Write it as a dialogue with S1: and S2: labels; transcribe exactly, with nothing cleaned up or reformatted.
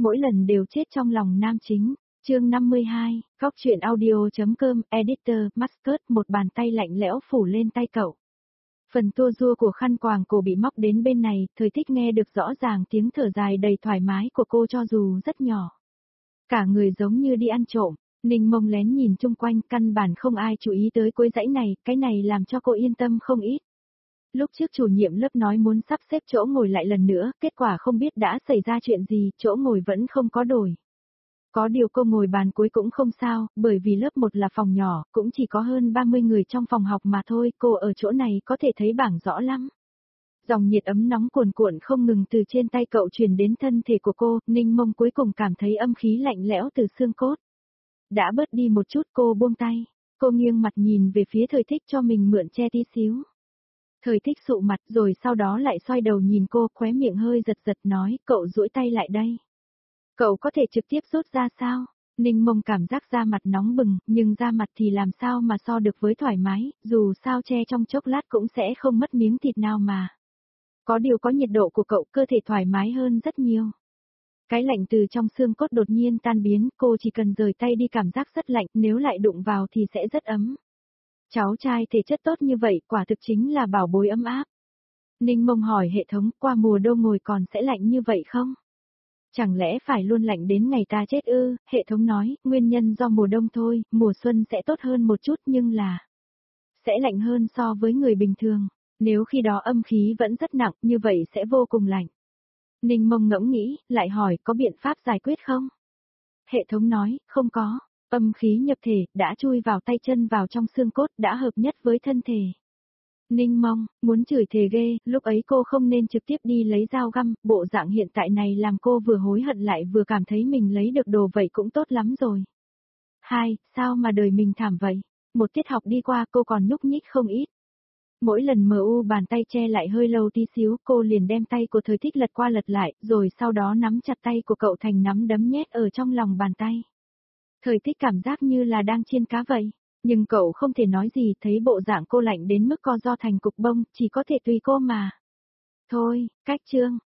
S1: mỗi lần đều chết trong lòng nam chính. Chương năm mươi hai, Góc truyện audio.com, editor, Mascot, một bàn tay lạnh lẽo phủ lên tay cậu. Phần tua rua của khăn quàng cổ bị móc đến bên này, Thời Thích nghe được rõ ràng tiếng thở dài đầy thoải mái của cô cho dù rất nhỏ. Cả người giống như đi ăn trộm, Ninh Mông lén nhìn chung quanh, căn bản không ai chú ý tới cuối dãy này, cái này làm cho cô yên tâm không ít. Lúc trước chủ nhiệm lớp nói muốn sắp xếp chỗ ngồi lại lần nữa, kết quả không biết đã xảy ra chuyện gì, chỗ ngồi vẫn không có đổi. Có điều cô ngồi bàn cuối cũng không sao, bởi vì lớp một là phòng nhỏ, cũng chỉ có hơn ba mươi người trong phòng học mà thôi, cô ở chỗ này có thể thấy bảng rõ lắm. Dòng nhiệt ấm nóng cuồn cuộn không ngừng từ trên tay cậu truyền đến thân thể của cô, Ninh Mông cuối cùng cảm thấy âm khí lạnh lẽo từ xương cốt. Đã bớt đi một chút, cô buông tay, cô nghiêng mặt nhìn về phía Thời Thích cho mình mượn che tí xíu. Thời Thích sụ mặt rồi sau đó lại xoay đầu nhìn cô, khóe miệng hơi giật giật nói, cậu duỗi tay lại đây. Cậu có thể trực tiếp rút ra sao? Ninh Mông cảm giác da mặt nóng bừng, nhưng da mặt thì làm sao mà so được với thoải mái, dù sao che trong chốc lát cũng sẽ không mất miếng thịt nào mà. Có điều có nhiệt độ của cậu, cơ thể thoải mái hơn rất nhiều. Cái lạnh từ trong xương cốt đột nhiên tan biến, cô chỉ cần rời tay đi cảm giác rất lạnh, nếu lại đụng vào thì sẽ rất ấm. Cháu trai thể chất tốt như vậy, quả thực chính là bảo bối ấm áp. Ninh Mông hỏi hệ thống, qua mùa đông ngồi còn sẽ lạnh như vậy không? Chẳng lẽ phải luôn lạnh đến ngày ta chết ư? Hệ thống nói, nguyên nhân do mùa đông thôi, mùa xuân sẽ tốt hơn một chút nhưng là sẽ lạnh hơn so với người bình thường. Nếu khi đó âm khí vẫn rất nặng, như vậy sẽ vô cùng lạnh. Ninh Mông ngẫm nghĩ, lại hỏi có biện pháp giải quyết không? Hệ thống nói, không có, âm khí nhập thể, đã chui vào tay chân vào trong xương cốt, đã hợp nhất với thân thể. Ninh Mông, muốn chửi thề ghê, lúc ấy cô không nên trực tiếp đi lấy dao găm, bộ dạng hiện tại này làm cô vừa hối hận lại vừa cảm thấy mình lấy được đồ vậy cũng tốt lắm rồi. Hai, sao mà đời mình thảm vậy? Một tiết học đi qua cô còn nhúc nhích không ít. Mỗi lần mờ u bàn tay che lại hơi lâu tí xíu, cô liền đem tay của Thời Thích lật qua lật lại, rồi sau đó nắm chặt tay của cậu thành nắm đấm nhét ở trong lòng bàn tay. Thời Thích cảm giác như là đang chiên cá vậy. Nhưng cậu không thể nói gì, thấy bộ dạng cô lạnh đến mức co ro thành cục bông, chỉ có thể tùy cô mà. Thôi, cách chương,